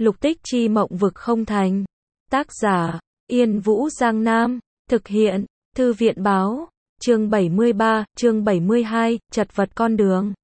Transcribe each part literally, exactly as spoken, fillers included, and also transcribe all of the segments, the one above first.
Lục tích chi mộng vực không thành. Tác giả, Yên Vũ Giang Nam. Thực hiện, Thư viện Báo. Chương bảy mươi ba, chương bảy mươi hai, chật vật con đường.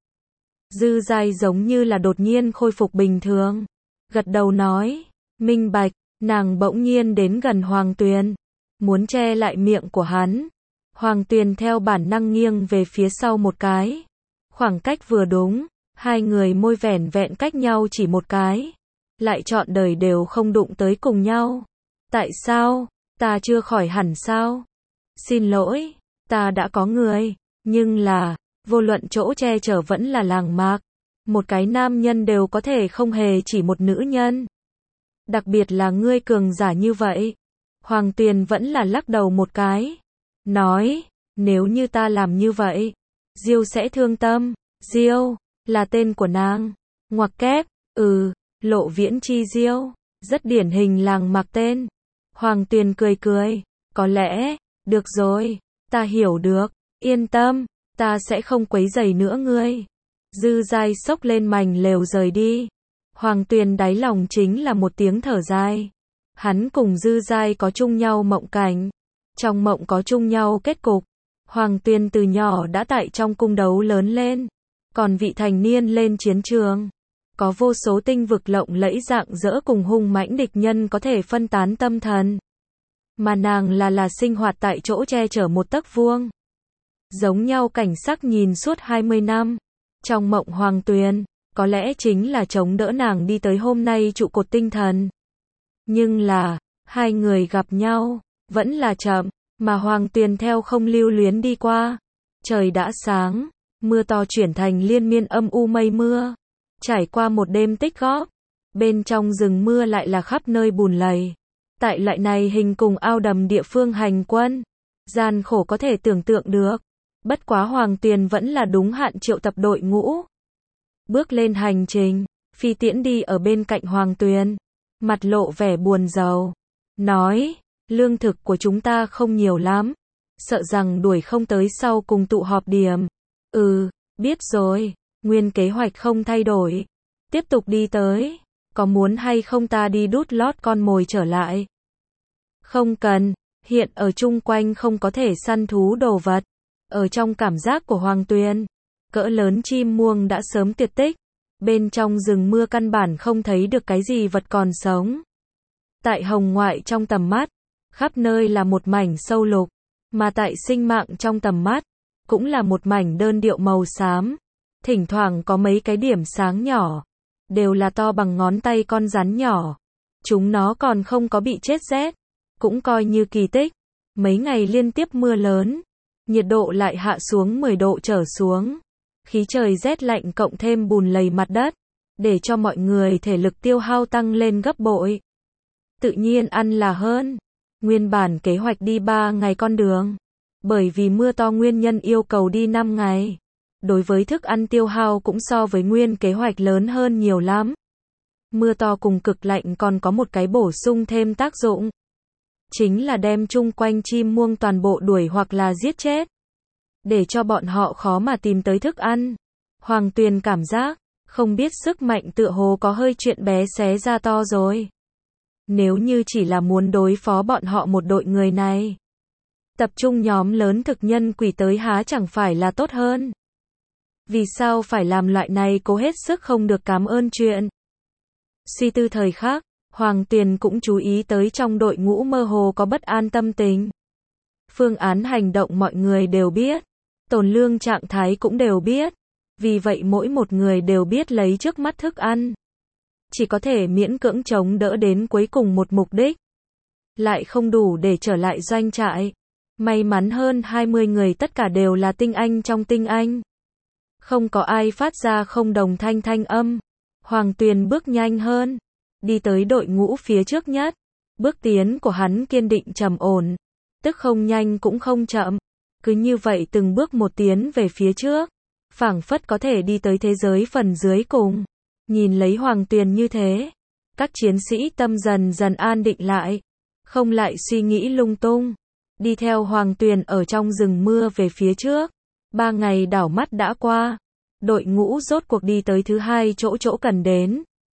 Dư Giai giống như là đột nhiên khôi phục bình thường. Gật đầu nói, minh bạch, nàng bỗng nhiên đến gần Hoàng Tuyền. Muốn che lại miệng của hắn. Hoàng Tuyền theo bản năng nghiêng về phía sau một cái. Khoảng cách vừa đúng, hai người môi vẻn vẹn cách nhau chỉ một cái. Lại trọn đời đều không đụng tới cùng nhau. Tại sao? Ta chưa khỏi hẳn sao? Xin lỗi, ta đã có người, nhưng là, vô luận chỗ che chở vẫn là làng mạc. Một cái nam nhân đều có thể không hề chỉ một nữ nhân. Đặc biệt là ngươi cường giả như vậy. Hoàng Tuyền vẫn là lắc đầu một cái. Nói, nếu như ta làm như vậy, Diêu sẽ thương tâm. Diêu, là tên của nàng. Ngoặc kép, ừ, Lộ Viễn Chi Diêu, rất điển hình làng mạc tên. Hoàng Tuyền cười cười, có lẽ, được rồi, ta hiểu được, yên tâm, ta sẽ không quấy rầy nữa ngươi. Dư Giai xốc lên mành lều rời đi. Hoàng Tuyền đáy lòng chính là một tiếng thở dài. Hắn cùng Dư Giai có chung nhau mộng cảnh. Trong mộng có chung nhau kết cục. Hoàng Tuyền từ nhỏ đã tại trong cung đấu lớn lên. Còn vị thành niên lên chiến trường. Có vô số tinh vực lộng lẫy rạng rỡ cùng hung mãnh địch nhân có thể phân tán tâm thần. Mà nàng là là sinh hoạt tại chỗ che chở một tấc vuông. Giống nhau cảnh sắc nhìn suốt hai mươi năm. Trong mộng Hoàng Tuyền, có lẽ chính là chống đỡ nàng đi tới hôm nay trụ cột tinh thần. Nhưng là, hai người gặp nhau, vẫn là chậm, mà Hoàng Tuyền theo không lưu luyến đi qua. Trời đã sáng, mưa to chuyển thành liên miên âm u mây mưa. Trải qua một đêm tích góp, bên trong rừng mưa lại là khắp nơi bùn lầy. Tại loại này hình cùng ao đầm địa phương hành quân, gian khổ có thể tưởng tượng được. Bất quá Hoàng Tuyền vẫn là đúng hạn triệu tập đội ngũ. Bước lên hành trình, Phi Tiễn đi ở bên cạnh Hoàng Tuyền, mặt lộ vẻ buồn rầu. Nói, lương thực của chúng ta không nhiều lắm, sợ rằng đuổi không tới sau cùng tụ họp điểm. Ừ, biết rồi, nguyên kế hoạch không thay đổi. Tiếp tục đi tới, có muốn hay không ta đi đút lót con mồi trở lại? Không cần, hiện ở chung quanh không có thể săn thú đồ vật. Ở trong cảm giác của Hoàng Tuyền, cỡ lớn chim muông đã sớm tuyệt tích. Bên trong rừng mưa căn bản không thấy được cái gì vật còn sống. Tại hồng ngoại trong tầm mắt, khắp nơi là một mảnh sâu lục. Mà tại sinh mạng trong tầm mắt, cũng là một mảnh đơn điệu màu xám. Thỉnh thoảng có mấy cái điểm sáng nhỏ. Đều là to bằng ngón tay con rắn nhỏ. Chúng nó còn không có bị chết rét. Cũng coi như kỳ tích. Mấy ngày liên tiếp mưa lớn. Nhiệt độ lại hạ xuống mười độ trở xuống. Khí trời rét lạnh cộng thêm bùn lầy mặt đất. Để cho mọi người thể lực tiêu hao tăng lên gấp bội. Tự nhiên ăn là hơn. Nguyên bản kế hoạch đi ba ngày con đường. Bởi vì mưa to nguyên nhân yêu cầu đi năm ngày. Đối với thức ăn tiêu hao cũng so với nguyên kế hoạch lớn hơn nhiều lắm. Mưa to cùng cực lạnh còn có một cái bổ sung thêm tác dụng. Chính là đem chung quanh chim muông toàn bộ đuổi hoặc là giết chết. Để cho bọn họ khó mà tìm tới thức ăn. Hoàng Tuyền cảm giác, không biết sức mạnh tựa hồ có hơi chuyện bé xé ra to rồi. Nếu như chỉ là muốn đối phó bọn họ một đội người này. Tập trung nhóm lớn thực nhân quỷ tới há chẳng phải là tốt hơn. Vì sao phải làm loại này cố hết sức không được cảm ơn chuyện. Suy tư thời khắc, Hoàng Tuyền cũng chú ý tới trong đội ngũ mơ hồ có bất an tâm tình. Phương án hành động mọi người đều biết. Tồn lương trạng thái cũng đều biết. Vì vậy mỗi một người đều biết lấy trước mắt thức ăn. Chỉ có thể miễn cưỡng chống đỡ đến cuối cùng một mục đích. Lại không đủ để trở lại doanh trại. May mắn hơn hai mươi người tất cả đều là tinh anh trong tinh anh. Không có ai phát ra không đồng thanh thanh âm. Hoàng Tuyền bước nhanh hơn. Đi tới đội ngũ phía trước nhất. Bước tiến của hắn kiên định trầm ổn. Tức không nhanh cũng không chậm. Cứ như vậy từng bước một tiến về phía trước. Phảng phất có thể đi tới thế giới phần dưới cùng. Nhìn lấy Hoàng Tuyền như thế. Các chiến sĩ tâm dần dần an định lại. Không lại suy nghĩ lung tung. Đi theo Hoàng Tuyền ở trong rừng mưa về phía trước. Ba ngày đảo mắt đã qua. Đội ngũ rốt cuộc đi tới thứ hai chỗ chỗ cần đến.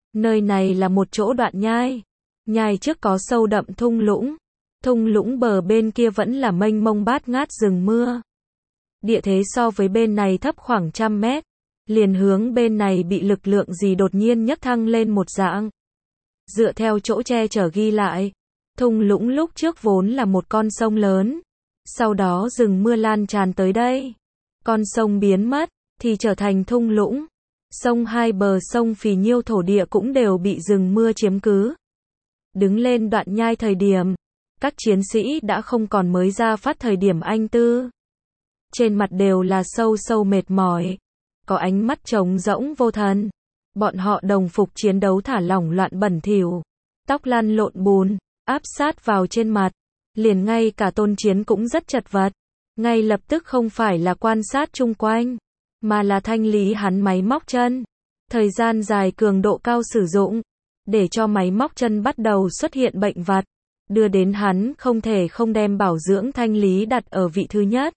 Nơi này là một chỗ đoạn nhai. Nhai trước có sâu đậm thung lũng. Thung lũng bờ bên kia vẫn là mênh mông bát ngát rừng mưa. Địa thế so với bên này thấp khoảng trăm mét. Liền hướng bên này bị lực lượng gì đột nhiên nhấc thăng lên một dạng. Dựa theo chỗ che chở ghi lại, thung lũng lúc trước vốn là một con sông lớn. Sau đó rừng mưa lan tràn tới đây. Con sông biến mất, thì trở thành thung lũng. Sông hai bờ sông phì nhiêu thổ địa cũng đều bị rừng mưa chiếm cứ. Đứng lên đoạn nhai thời điểm, các chiến sĩ đã không còn mới ra phát thời điểm anh tư. Trên mặt đều là sâu sâu mệt mỏi. Có ánh mắt trống rỗng vô thần. Bọn họ đồng phục chiến đấu thả lỏng loạn bẩn thỉu. Tóc lăn lộn bùn, áp sát vào trên mặt. Liền ngay cả Tôn Chiến cũng rất chật vật. Ngay lập tức không phải là quan sát chung quanh, mà là thanh lý hắn máy móc chân. Thời gian dài cường độ cao sử dụng, để cho máy móc chân bắt đầu xuất hiện bệnh vặt. Đưa đến hắn không thể không đem bảo dưỡng thanh lý đặt ở vị thứ nhất.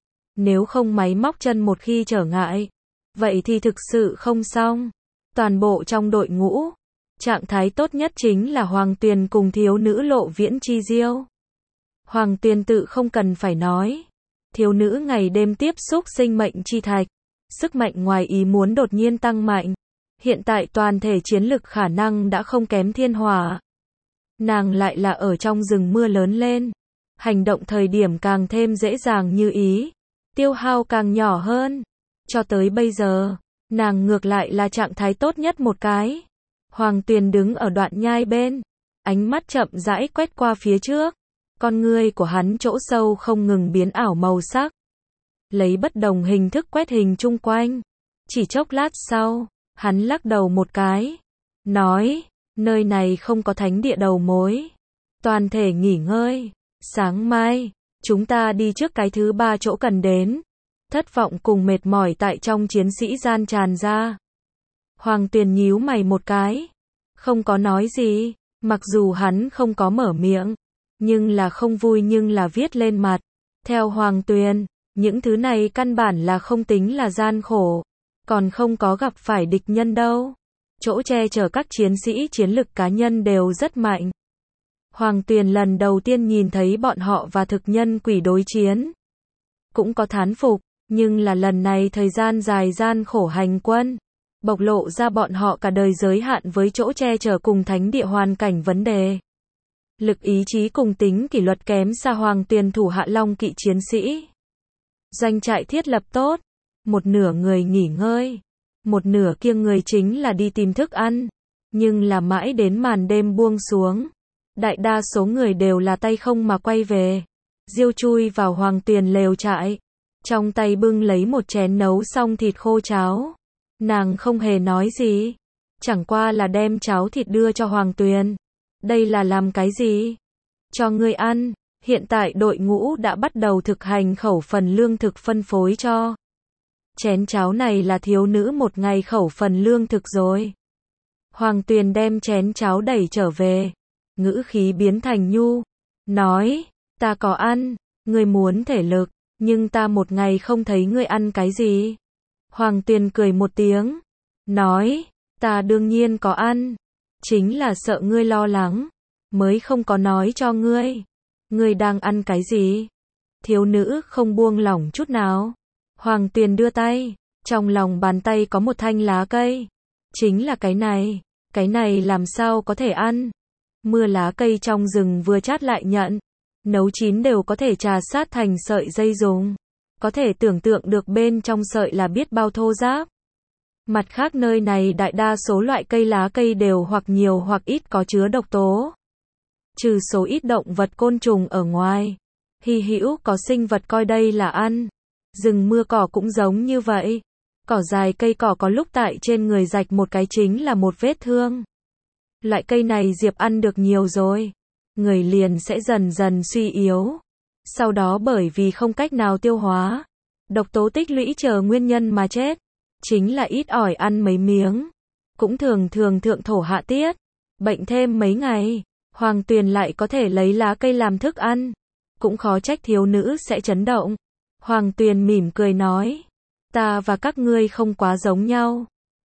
Nếu không máy móc chân một khi trở ngại, vậy thì thực sự không xong. Toàn bộ trong đội ngũ, trạng thái tốt nhất chính là Hoàng Tuyền cùng thiếu nữ Lộ Viễn Chi Diêu. Hoàng Tuyền tự không cần phải nói. Thiếu nữ ngày đêm tiếp xúc sinh mệnh chi thạch. Sức mạnh ngoài ý muốn đột nhiên tăng mạnh. Hiện tại toàn thể chiến lực khả năng đã không kém thiên hỏa. Nàng lại là ở trong rừng mưa lớn lên. Hành động thời điểm càng thêm dễ dàng như ý. Tiêu hao càng nhỏ hơn. Cho tới bây giờ, nàng ngược lại là trạng thái tốt nhất một cái. Hoàng Tuyền đứng ở đoạn nhai bên. Ánh mắt chậm rãi quét qua phía trước. Con ngươi của hắn chỗ sâu không ngừng biến ảo màu sắc. Lấy bất đồng hình thức quét hình chung quanh. Chỉ chốc lát sau, hắn lắc đầu một cái. Nói, nơi này không có thánh địa đầu mối. Toàn thể nghỉ ngơi. Sáng mai, chúng ta đi trước cái thứ ba chỗ cần đến. Thất vọng cùng mệt mỏi tại trong chiến sĩ gian tràn ra. Hoàng Tuyền nhíu mày một cái. Không có nói gì. Mặc dù hắn không có mở miệng. Nhưng là không vui nhưng là viết lên mặt. Theo Hoàng Tuyền, những thứ này căn bản là không tính là gian khổ. Còn không có gặp phải địch nhân đâu. Chỗ che chở các chiến sĩ chiến lực cá nhân đều rất mạnh. Hoàng Tuyền lần đầu tiên nhìn thấy bọn họ và thực nhân quỷ đối chiến. Cũng có thán phục, nhưng là lần này thời gian dài gian khổ hành quân. Bộc lộ ra bọn họ cả đời giới hạn với chỗ che chở cùng thánh địa hoàn cảnh vấn đề. Lực ý chí cùng tính kỷ luật kém xa Hoàng Tuyền thủ hạ Long Kỵ chiến sĩ. Doanh trại thiết lập tốt. Một nửa người nghỉ ngơi. Một nửa kia người chính là đi tìm thức ăn. Nhưng là mãi đến màn đêm buông xuống. Đại đa số người đều là tay không mà quay về. Diêu chui vào Hoàng Tuyền lều trại. Trong tay bưng lấy một chén nấu xong thịt khô cháo. Nàng không hề nói gì. Chẳng qua là đem cháo thịt đưa cho Hoàng Tuyền. Đây là làm cái gì? Cho ngươi ăn. Hiện tại đội ngũ đã bắt đầu thực hành khẩu phần lương thực phân phối cho. Chén cháo này là thiếu nữ một ngày khẩu phần lương thực rồi. Hoàng Tuyền đem chén cháo đẩy trở về. Ngữ khí biến thành nhu. Nói, ta có ăn. Ngươi muốn thể lực. Nhưng ta một ngày không thấy ngươi ăn cái gì. Hoàng Tuyền cười một tiếng. Nói, ta đương nhiên có ăn. Chính là sợ ngươi lo lắng. Mới không có nói cho ngươi. Ngươi đang ăn cái gì? Thiếu nữ không buông lỏng chút nào. Hoàng Tuyền đưa tay. Trong lòng bàn tay có một thanh lá cây. Chính là cái này. Cái này làm sao có thể ăn? Mưa lá cây trong rừng vừa chát lại nhận. Nấu chín đều có thể trà sát thành sợi dây dùng. Có thể tưởng tượng được bên trong sợi là biết bao thô ráp. Mặt khác nơi này đại đa số loại cây lá cây đều hoặc nhiều hoặc ít có chứa độc tố. Trừ số ít động vật côn trùng ở ngoài. Hy hữu có sinh vật coi đây là ăn. Rừng mưa cỏ cũng giống như vậy. Cỏ dài cây cỏ có lúc tại trên người rạch một cái chính là một vết thương. Loại cây này Diệp ăn được nhiều rồi. Người liền sẽ dần dần suy yếu. Sau đó bởi vì không cách nào tiêu hóa. Độc tố tích lũy chờ nguyên nhân mà chết. Chính là ít ỏi ăn mấy miếng. Cũng thường thường thượng thổ hạ tiết. Bệnh thêm mấy ngày. Hoàng Tuyền lại có thể lấy lá cây làm thức ăn. Cũng khó trách thiếu nữ sẽ chấn động. Hoàng Tuyền mỉm cười nói. Ta và các ngươi không quá giống nhau.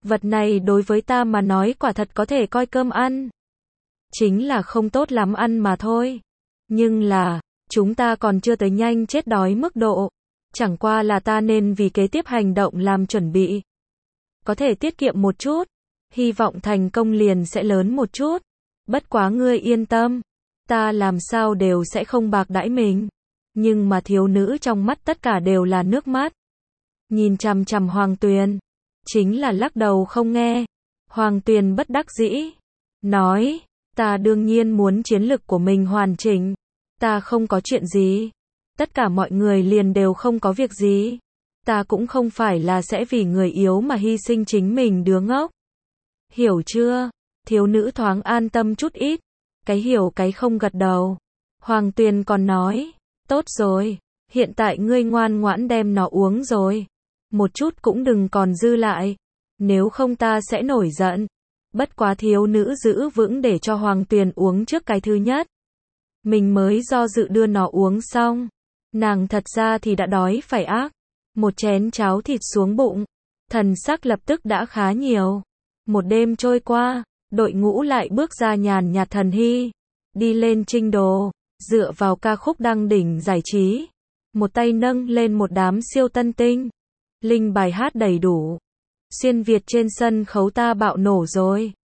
Vật này đối với ta mà nói quả thật có thể coi cơm ăn. Chính là không tốt lắm ăn mà thôi. Nhưng là, chúng ta còn chưa tới nhanh chết đói mức độ. Chẳng qua là ta nên vì kế tiếp hành động làm chuẩn bị. Có thể tiết kiệm một chút. Hy vọng thành công liền sẽ lớn một chút. Bất quá ngươi yên tâm. Ta làm sao đều sẽ không bạc đãi mình. Nhưng mà thiếu nữ trong mắt tất cả đều là nước mắt. Nhìn chằm chằm Hoàng Tuyền. Chính là lắc đầu không nghe. Hoàng Tuyền bất đắc dĩ. Nói, ta đương nhiên muốn chiến lực của mình hoàn chỉnh. Ta không có chuyện gì. Tất cả mọi người liền đều không có việc gì. Ta cũng không phải là sẽ vì người yếu mà hy sinh chính mình đứa ngốc. Hiểu chưa? Thiếu nữ thoáng an tâm chút ít. Cái hiểu cái không gật đầu. Hoàng Tuyền còn nói, tốt rồi, hiện tại ngươi ngoan ngoãn đem nó uống rồi. Một chút cũng đừng còn dư lại. Nếu không ta sẽ nổi giận. Bất quá thiếu nữ giữ vững để cho Hoàng Tuyền uống trước cái thứ nhất. Mình mới do dự đưa nó uống xong. Nàng thật ra thì đã đói phải ác. Một chén cháo thịt xuống bụng. Thần sắc lập tức đã khá nhiều. Một đêm trôi qua, đội ngũ lại bước ra nhàn nhạt thần hy. Đi lên Trinh Đồ, dựa vào ca khúc đăng đỉnh giải trí. Một tay nâng lên một đám siêu tân tinh. Linh bài hát đầy đủ. Xuyên Việt trên sân khấu ta bạo nổ rồi.